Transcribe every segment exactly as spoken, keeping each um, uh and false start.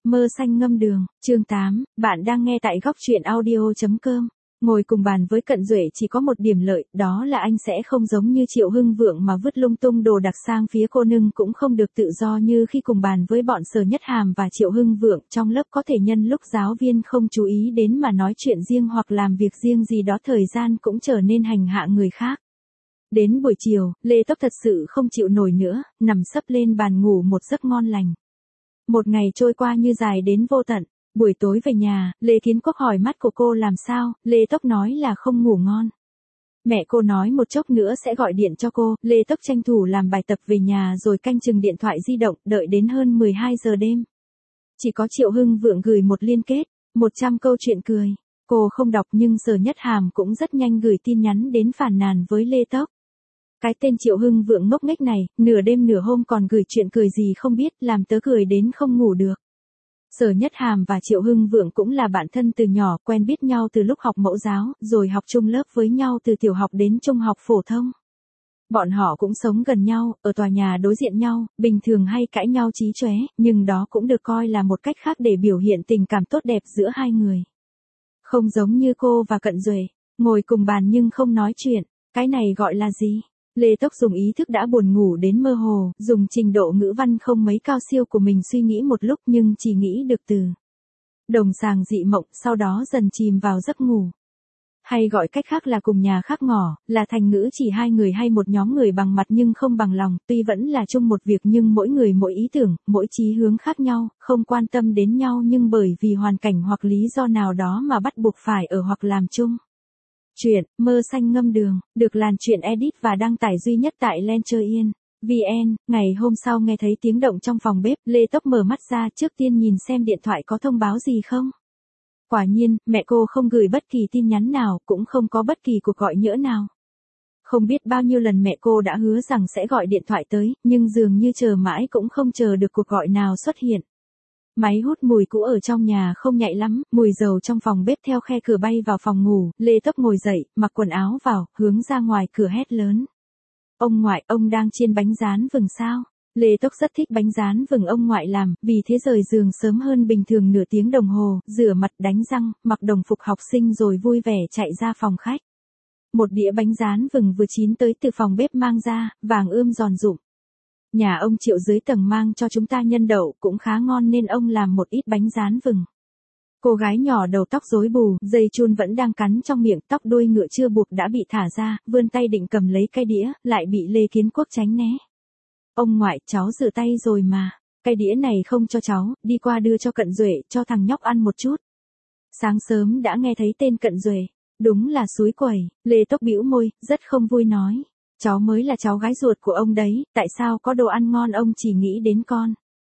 Mơ xanh ngâm đường, chương tám, bạn đang nghe tại góc truyện audio.com. Ngồi cùng bàn với Cận Duệ chỉ có một điểm lợi, đó là anh sẽ không giống như Triệu Hưng Vượng mà vứt lung tung đồ đặc sang phía cô nương, cũng không được tự do như khi cùng bàn với bọn Sở Nhất Hàm và Triệu Hưng Vượng. Trong lớp có thể nhân lúc giáo viên không chú ý đến mà nói chuyện riêng hoặc làm việc riêng gì đó, thời gian cũng trở nên hành hạ người khác. Đến buổi chiều, Lê Tốc thật sự không chịu nổi nữa, nằm sấp lên bàn ngủ một giấc ngon lành. Một ngày trôi qua như dài đến vô tận. Buổi tối về nhà, Lê Kiến Quốc hỏi mắt của cô làm sao, Lê Tốc nói là không ngủ ngon. Mẹ cô nói một chốc nữa sẽ gọi điện cho cô, Lê Tốc tranh thủ làm bài tập về nhà rồi canh chừng điện thoại di động, đợi đến hơn mười hai giờ đêm. Chỉ có Triệu Hưng Vượng gửi một liên kết, một trăm câu chuyện cười. Cô không đọc nhưng Sở Nhất Hàm cũng rất nhanh gửi tin nhắn đến phàn nàn với Lê Tốc. Cái tên Triệu Hưng Vượng ngốc nghếch này, nửa đêm nửa hôm còn gửi chuyện cười gì không biết, làm tớ cười đến không ngủ được. Sở Nhất Hàm và Triệu Hưng Vượng cũng là bạn thân từ nhỏ, quen biết nhau từ lúc học mẫu giáo, rồi học chung lớp với nhau từ tiểu học đến trung học phổ thông. Bọn họ cũng sống gần nhau, ở tòa nhà đối diện nhau, bình thường hay cãi nhau chí chóe, nhưng đó cũng được coi là một cách khác để biểu hiện tình cảm tốt đẹp giữa hai người. Không giống như cô và Cận Duệ, ngồi cùng bàn nhưng không nói chuyện, cái này gọi là gì? Lê Tốc dùng ý thức đã buồn ngủ đến mơ hồ, dùng trình độ ngữ văn không mấy cao siêu của mình suy nghĩ một lúc nhưng chỉ nghĩ được từ đồng sàng dị mộng, sau đó dần chìm vào giấc ngủ. Hay gọi cách khác là cùng nhà khác ngỏ, là thành ngữ chỉ hai người hay một nhóm người bằng mặt nhưng không bằng lòng, tuy vẫn là chung một việc nhưng mỗi người mỗi ý tưởng, mỗi chí hướng khác nhau, không quan tâm đến nhau nhưng bởi vì hoàn cảnh hoặc lý do nào đó mà bắt buộc phải ở hoặc làm chung. Chuyện Mơ xanh ngâm đường được Làn Chuyện edit và đăng tải duy nhất tại Lencher.in vn. Ngày hôm sau nghe thấy tiếng động trong phòng bếp, Lê Tốc mở mắt ra, trước tiên nhìn xem điện thoại có thông báo gì không. Quả nhiên, mẹ cô không gửi bất kỳ tin nhắn nào, cũng không có bất kỳ cuộc gọi nhỡ nào. Không biết bao nhiêu lần mẹ cô đã hứa rằng sẽ gọi điện thoại tới, nhưng dường như chờ mãi cũng không chờ được cuộc gọi nào xuất hiện. Máy hút mùi cũ ở trong nhà không nhạy lắm, mùi dầu trong phòng bếp theo khe cửa bay vào phòng ngủ, Lê Tốc ngồi dậy, mặc quần áo vào, hướng ra ngoài cửa hét lớn. Ông ngoại, ông đang chiên bánh rán vừng sao? Lê Tốc rất thích bánh rán vừng ông ngoại làm, vì thế rời giường sớm hơn bình thường nửa tiếng đồng hồ, rửa mặt đánh răng, mặc đồng phục học sinh rồi vui vẻ chạy ra phòng khách. Một đĩa bánh rán vừng vừa chín tới từ phòng bếp mang ra, vàng ươm giòn rụm. Nhà ông Triệu dưới tầng mang cho chúng ta nhân đậu cũng khá ngon nên ông làm một ít bánh rán vừng. Cô gái nhỏ đầu tóc rối bù, dây chun vẫn đang cắn trong miệng, tóc đuôi ngựa chưa buộc đã bị thả ra, vươn tay định cầm lấy cái đĩa, lại bị Lê Kiến Quốc tránh né. Ông ngoại, cháu rửa tay rồi mà, cái đĩa này không cho cháu, đi qua đưa cho Cận Duệ, cho thằng nhóc ăn một chút. Sáng sớm đã nghe thấy tên Cận Duệ, đúng là xúi quẩy, Lê Tốc bĩu môi, rất không vui nói. Cháu mới là cháu gái ruột của ông đấy, tại sao có đồ ăn ngon ông chỉ nghĩ đến con.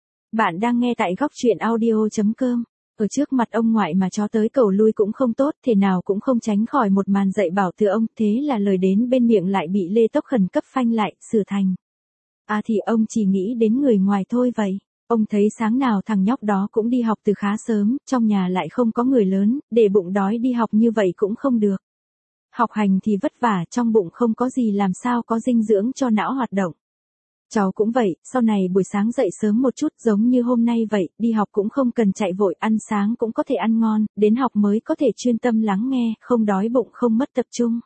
Bạn đang nghe tại góc truyện audio.com. Ở trước mặt ông ngoại mà chó tới cầu lui cũng không tốt, thế nào cũng không tránh khỏi một màn dạy bảo từ ông, thế là lời đến bên miệng lại bị Lê Tốc khẩn cấp phanh lại, sửa thành. À thì ông chỉ nghĩ đến người ngoài thôi vậy. Ông thấy sáng nào thằng nhóc đó cũng đi học từ khá sớm, trong nhà lại không có người lớn, để bụng đói đi học như vậy cũng không được. Học hành thì vất vả, trong bụng không có gì làm sao có dinh dưỡng cho não hoạt động. Cháu cũng vậy, sau này buổi sáng dậy sớm một chút giống như hôm nay vậy, đi học cũng không cần chạy vội, ăn sáng cũng có thể ăn ngon, đến học mới có thể chuyên tâm lắng nghe, không đói bụng không mất tập trung.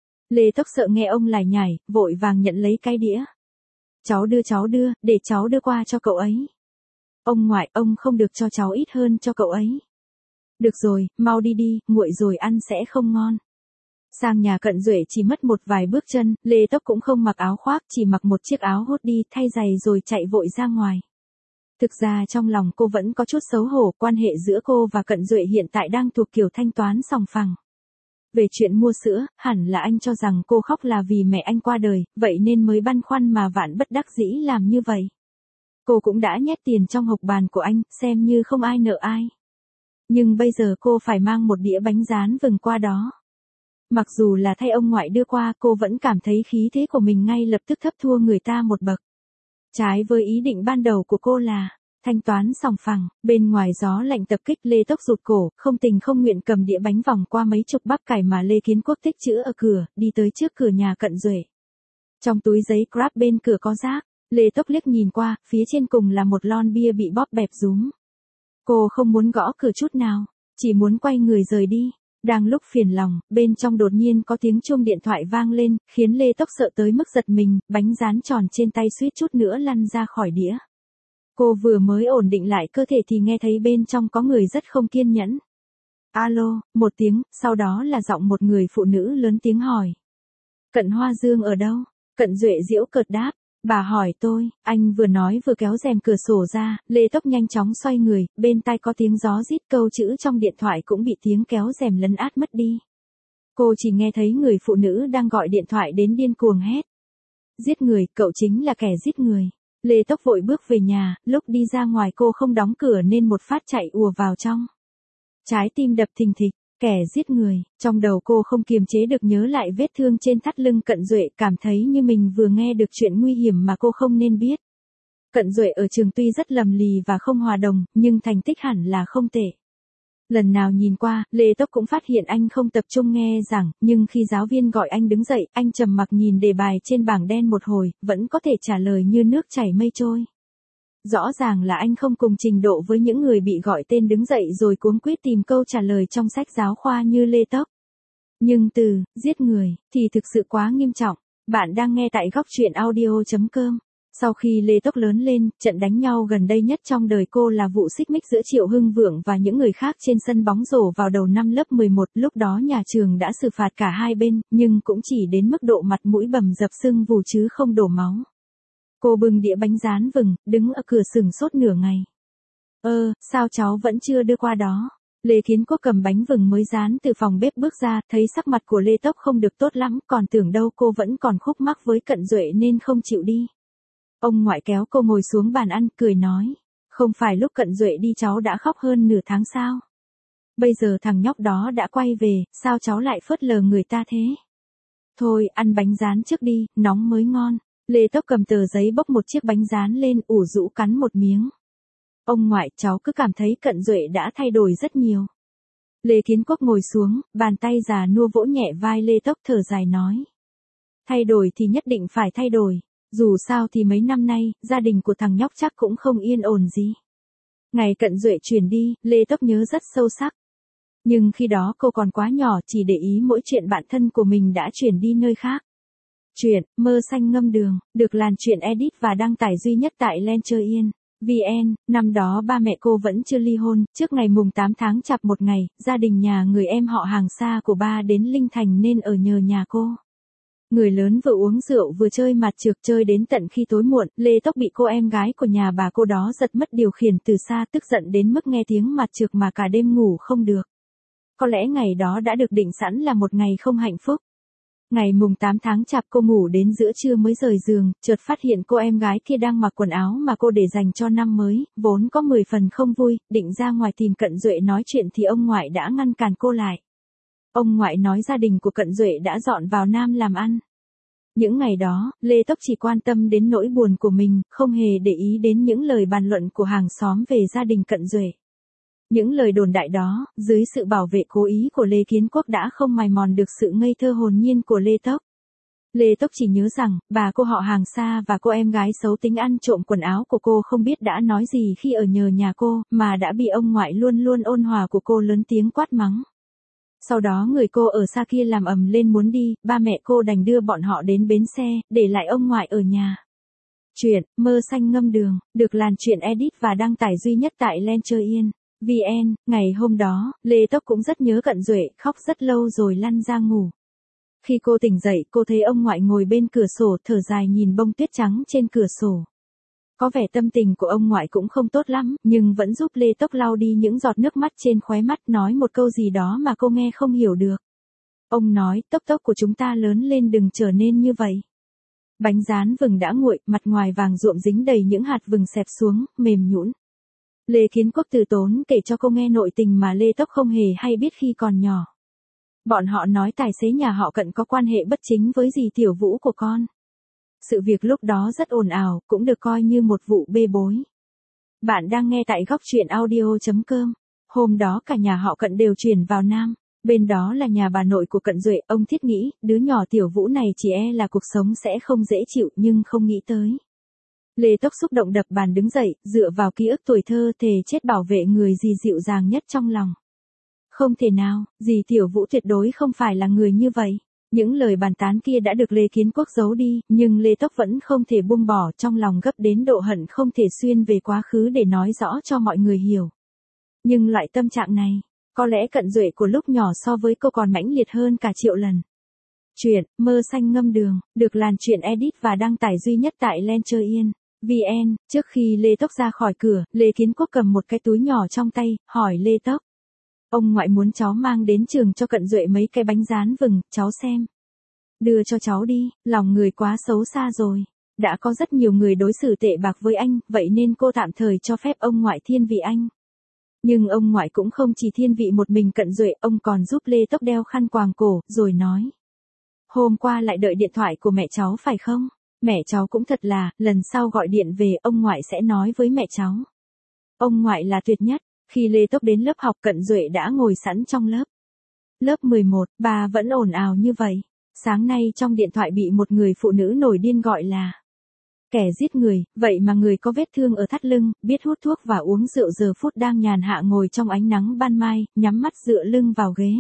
Lê Tốc sợ nghe ông lải nhải, vội vàng nhận lấy cái đĩa. Cháu đưa cháu đưa, để cháu đưa qua cho cậu ấy. Ông ngoại, ông không được cho cháu ít hơn cho cậu ấy. Được rồi, mau đi đi, nguội rồi ăn sẽ không ngon. Sang nhà Cận Duệ chỉ mất một vài bước chân, Lê Tốc cũng không mặc áo khoác, chỉ mặc một chiếc áo hốt đi, thay giày rồi chạy vội ra ngoài. Thực ra trong lòng cô vẫn có chút xấu hổ, quan hệ giữa cô và Cận Duệ hiện tại đang thuộc kiểu thanh toán sòng phẳng. Về chuyện mua sữa, hẳn là anh cho rằng cô khóc là vì mẹ anh qua đời, vậy nên mới băn khoăn mà vạn bất đắc dĩ làm như vậy. Cô cũng đã nhét tiền trong hộc bàn của anh, xem như không ai nợ ai. Nhưng bây giờ cô phải mang một đĩa bánh rán vừng qua đó. Mặc dù là thay ông ngoại đưa qua, cô vẫn cảm thấy khí thế của mình ngay lập tức thấp thua người ta một bậc. Trái với ý định ban đầu của cô là thanh toán sòng phẳng, bên ngoài gió lạnh tập kích, Lê Tốc rụt cổ, không tình không nguyện cầm đĩa bánh vòng qua mấy chục bắp cải mà Lê Kiến Quốc tích trữ ở cửa, đi tới trước cửa nhà Cận Duệ. Trong túi giấy Grab bên cửa có rác, Lê Tốc liếc nhìn qua, phía trên cùng là một lon bia bị bóp bẹp rúm. Cô không muốn gõ cửa chút nào, chỉ muốn quay người rời đi. Đang lúc phiền lòng, bên trong đột nhiên có tiếng chuông điện thoại vang lên, khiến Lê Tốc sợ tới mức giật mình, bánh rán tròn trên tay suýt chút nữa lăn ra khỏi đĩa. Cô vừa mới ổn định lại cơ thể thì nghe thấy bên trong có người rất không kiên nhẫn. Alo, một tiếng, sau đó là giọng một người phụ nữ lớn tiếng hỏi. Cận Hoa Dương ở đâu? Cận Duệ giễu cợt đáp. Bà hỏi tôi, anh vừa nói vừa kéo rèm cửa sổ ra, Lê Tốc nhanh chóng xoay người, bên tai có tiếng gió rít, câu chữ trong điện thoại cũng bị tiếng kéo rèm lấn át mất đi. Cô chỉ nghe thấy người phụ nữ đang gọi điện thoại đến điên cuồng hét. Giết người, cậu chính là kẻ giết người. Lê Tốc vội bước về nhà, lúc đi ra ngoài cô không đóng cửa nên một phát chạy ùa vào trong. Trái tim đập thình thịch. Kẻ giết người, trong đầu cô không kiềm chế được nhớ lại vết thương trên thắt lưng Cận Duệ, cảm thấy như mình vừa nghe được chuyện nguy hiểm mà cô không nên biết. Cận Duệ ở trường tuy rất lầm lì và không hòa đồng, nhưng thành tích hẳn là không tệ. Lần nào nhìn qua, Lê Tốc cũng phát hiện anh không tập trung nghe giảng, nhưng khi giáo viên gọi anh đứng dậy, anh trầm mặc nhìn đề bài trên bảng đen một hồi, vẫn có thể trả lời như nước chảy mây trôi. Rõ ràng là anh không cùng trình độ với những người bị gọi tên đứng dậy rồi cuống quýt tìm câu trả lời trong sách giáo khoa như Lê Tốc. Nhưng từ, giết người, thì thực sự quá nghiêm trọng. Bạn đang nghe tại góc truyện audio chấm com. Sau khi Lê Tốc lớn lên, trận đánh nhau gần đây nhất trong đời cô là vụ xích mích giữa Triệu Hưng Vượng và những người khác trên sân bóng rổ vào đầu năm lớp mười một. Lúc đó nhà trường đã xử phạt cả hai bên, nhưng cũng chỉ đến mức độ mặt mũi bầm dập sưng vù chứ không đổ máu. Cô bưng đĩa bánh rán vừng, đứng ở cửa sừng sốt nửa ngày. Ơ, sao cháu vẫn chưa đưa qua đó? Lê Kiến Quốc cầm bánh vừng mới rán từ phòng bếp bước ra, thấy sắc mặt của Lê Tốc không được tốt lắm, còn tưởng đâu cô vẫn còn khúc mắc với Cận Duệ nên không chịu đi. Ông ngoại kéo cô ngồi xuống bàn ăn, cười nói. Không phải lúc Cận Duệ đi cháu đã khóc hơn nửa tháng sao? Bây giờ thằng nhóc đó đã quay về, sao cháu lại phớt lờ người ta thế? Thôi, ăn bánh rán trước đi, nóng mới ngon. Lê Tốc cầm tờ giấy bốc một chiếc bánh rán lên, ủ rũ cắn một miếng. Ông ngoại, cháu cứ cảm thấy Cận Duệ đã thay đổi rất nhiều. Lê Kiến Quốc ngồi xuống, bàn tay già nua vỗ nhẹ vai Lê Tốc, thở dài nói. Thay đổi thì nhất định phải thay đổi. Dù sao thì mấy năm nay, gia đình của thằng nhóc chắc cũng không yên ổn gì. Ngày Cận Duệ chuyển đi, Lê Tốc nhớ rất sâu sắc. Nhưng khi đó cô còn quá nhỏ, chỉ để ý mỗi chuyện bạn thân của mình đã chuyển đi nơi khác. Chuyện Mơ Xanh Ngâm Đường, được Làn Chuyện edit và đăng tải duy nhất tại Lencher.in. vê en, năm đó ba mẹ cô vẫn chưa ly hôn, trước ngày mùng tám tháng Chạp một ngày, gia đình nhà người em họ hàng xa của ba đến Linh Thành nên ở nhờ nhà cô. Người lớn vừa uống rượu vừa chơi mặt trược, chơi đến tận khi tối muộn, Lê Tốc bị cô em gái của nhà bà cô đó giật mất điều khiển từ xa, tức giận đến mức nghe tiếng mặt trược mà cả đêm ngủ không được. Có lẽ ngày đó đã được định sẵn là một ngày không hạnh phúc. Ngày mùng tám tháng Chạp cô ngủ đến giữa trưa mới rời giường, chợt phát hiện cô em gái kia đang mặc quần áo mà cô để dành cho năm mới, vốn có mười phần không vui, định ra ngoài tìm Cận Duệ nói chuyện thì ông ngoại đã ngăn cản cô lại. Ông ngoại nói gia đình của Cận Duệ đã dọn vào Nam làm ăn. Những ngày đó, Lê Tốc chỉ quan tâm đến nỗi buồn của mình, không hề để ý đến những lời bàn luận của hàng xóm về gia đình Cận Duệ. Những lời đồn đại đó, dưới sự bảo vệ cố ý của Lê Kiến Quốc đã không mài mòn được sự ngây thơ hồn nhiên của Lê Tốc. Lê Tốc chỉ nhớ rằng, bà cô họ hàng xa và cô em gái xấu tính ăn trộm quần áo của cô không biết đã nói gì khi ở nhờ nhà cô, mà đã bị ông ngoại luôn luôn ôn hòa của cô lớn tiếng quát mắng. Sau đó người cô ở xa kia làm ầm lên muốn đi, ba mẹ cô đành đưa bọn họ đến bến xe, để lại ông ngoại ở nhà. Chuyện Mơ Xanh Ngâm Đường, được Làn Chuyện edit và đăng tải duy nhất tại Lencher.in. vê en, ngày hôm đó, Lê Tốc cũng rất nhớ Cận Duệ, khóc rất lâu rồi lăn ra ngủ. Khi cô tỉnh dậy, cô thấy ông ngoại ngồi bên cửa sổ, thở dài nhìn bông tuyết trắng trên cửa sổ. Có vẻ tâm tình của ông ngoại cũng không tốt lắm, nhưng vẫn giúp Lê Tốc lau đi những giọt nước mắt trên khóe mắt, nói một câu gì đó mà cô nghe không hiểu được. Ông nói, Tốc Tốc của chúng ta lớn lên đừng trở nên như vậy. Bánh rán vừng đã nguội, mặt ngoài vàng ruộm dính đầy những hạt vừng xẹp xuống, mềm nhũn. Lê Kiến Quốc từ tốn kể cho cô nghe nội tình mà Lê Tốc không hề hay biết khi còn nhỏ. Bọn họ nói tài xế nhà họ Cận có quan hệ bất chính với dì Tiểu Vũ của con. Sự việc lúc đó rất ồn ào, cũng được coi như một vụ bê bối. Bạn đang nghe tại góc truyện audio chấm com. Hôm đó cả nhà họ Cận đều chuyển vào Nam. Bên đó là nhà bà nội của Cận Duệ, ông thiết nghĩ, đứa nhỏ Tiểu Vũ này chỉ e là cuộc sống sẽ không dễ chịu, nhưng không nghĩ tới. Lê Tốc xúc động đập bàn đứng dậy, dựa vào ký ức tuổi thơ thề chết bảo vệ người dì dịu dàng nhất trong lòng. Không thể nào, dì Tiểu Vũ tuyệt đối không phải là người như vậy. Những lời bàn tán kia đã được Lê Kiến Quốc giấu đi, nhưng Lê Tốc vẫn không thể buông bỏ, trong lòng gấp đến độ hận không thể xuyên về quá khứ để nói rõ cho mọi người hiểu. Nhưng loại tâm trạng này, có lẽ Cận Duệ của lúc nhỏ so với cô còn mãnh liệt hơn cả triệu lần. Chuyện Mơ Xanh Ngâm Đường được Lan Truyện edit và đăng tải duy nhất tại Lencher Yên chấm vn. Trước khi Lê Tốc ra khỏi cửa, Lê Kiến Quốc cầm một cái túi nhỏ trong tay, hỏi Lê Tốc. Ông ngoại muốn cháu mang đến trường cho Cận Duệ mấy cái bánh rán vừng, cháu xem. Đưa cho cháu đi, lòng người quá xấu xa rồi. Đã có rất nhiều người đối xử tệ bạc với anh, vậy nên cô tạm thời cho phép ông ngoại thiên vị anh. Nhưng ông ngoại cũng không chỉ thiên vị một mình Cận Duệ, ông còn giúp Lê Tốc đeo khăn quàng cổ, rồi nói. Hôm qua lại đợi điện thoại của mẹ cháu phải không? Mẹ cháu cũng thật là, lần sau gọi điện về ông ngoại sẽ nói với mẹ cháu. Ông ngoại là tuyệt nhất. Khi Lê Tốc đến lớp học, Cận Duệ đã ngồi sẵn trong lớp. Lớp mười một, bà vẫn ồn ào như vậy. Sáng nay trong điện thoại bị một người phụ nữ nổi điên gọi là kẻ giết người, vậy mà người có vết thương ở thắt lưng, biết hút thuốc và uống rượu giờ phút đang nhàn hạ ngồi trong ánh nắng ban mai, nhắm mắt dựa lưng vào ghế.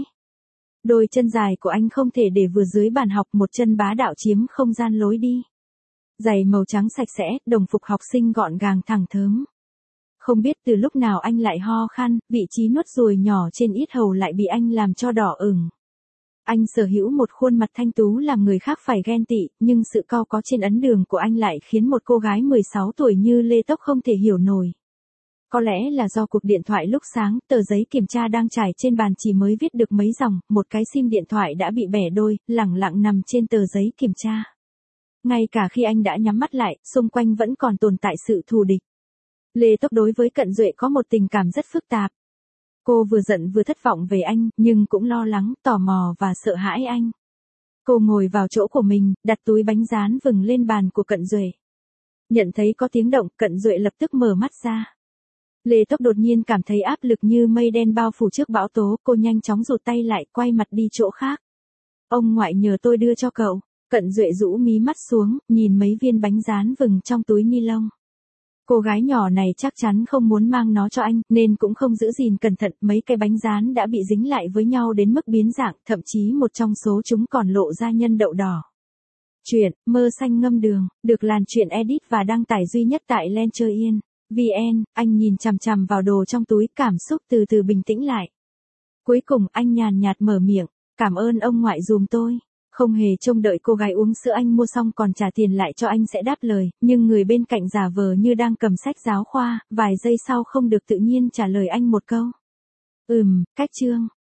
Đôi chân dài của anh không thể để vừa dưới bàn học, một chân bá đạo chiếm không gian lối đi. Giày màu trắng sạch sẽ, đồng phục học sinh gọn gàng thẳng thớm. Không biết từ lúc nào anh lại ho khan, vị trí nốt ruồi nhỏ trên yết hầu lại bị anh làm cho đỏ ửng. Anh sở hữu một khuôn mặt thanh tú làm người khác phải ghen tị, nhưng sự cau có trên ấn đường của anh lại khiến một cô gái mười sáu tuổi như Lê Tốc không thể hiểu nổi. Có lẽ là do cuộc điện thoại lúc sáng, tờ giấy kiểm tra đang trải trên bàn chỉ mới viết được mấy dòng, một cái sim điện thoại đã bị bẻ đôi, lẳng lặng nằm trên tờ giấy kiểm tra. Ngay cả khi anh đã nhắm mắt lại, xung quanh vẫn còn tồn tại sự thù địch. Lê Tốc đối với Cận Duệ có một tình cảm rất phức tạp. Cô vừa giận vừa thất vọng về anh, nhưng cũng lo lắng, tò mò và sợ hãi anh. Cô ngồi vào chỗ của mình, đặt túi bánh rán vừng lên bàn của Cận Duệ. Nhận thấy có tiếng động, Cận Duệ lập tức mở mắt ra. Lê Tốc đột nhiên cảm thấy áp lực như mây đen bao phủ trước bão tố, cô nhanh chóng rụt tay lại, quay mặt đi chỗ khác. Ông ngoại nhờ tôi đưa cho cậu. Cận Duệ rũ mí mắt xuống, nhìn mấy viên bánh rán vừng trong túi ni lông. Cô gái nhỏ này chắc chắn không muốn mang nó cho anh, nên cũng không giữ gìn cẩn thận, mấy cái bánh rán đã bị dính lại với nhau đến mức biến dạng, thậm chí một trong số chúng còn lộ ra nhân đậu đỏ. Chuyện Mơ Xanh Ngâm Đường được Lan Truyện edit và đăng tải duy nhất tại Lencher Yên chấm vn. Anh nhìn chằm chằm vào đồ trong túi, cảm xúc từ từ bình tĩnh lại. Cuối cùng anh nhàn nhạt mở miệng, cảm ơn ông ngoại giùm tôi. Không hề trông đợi cô gái uống sữa anh mua xong còn trả tiền lại cho anh sẽ đáp lời, nhưng người bên cạnh giả vờ như đang cầm sách giáo khoa, vài giây sau không được tự nhiên trả lời anh một câu. Ừm, cách chương.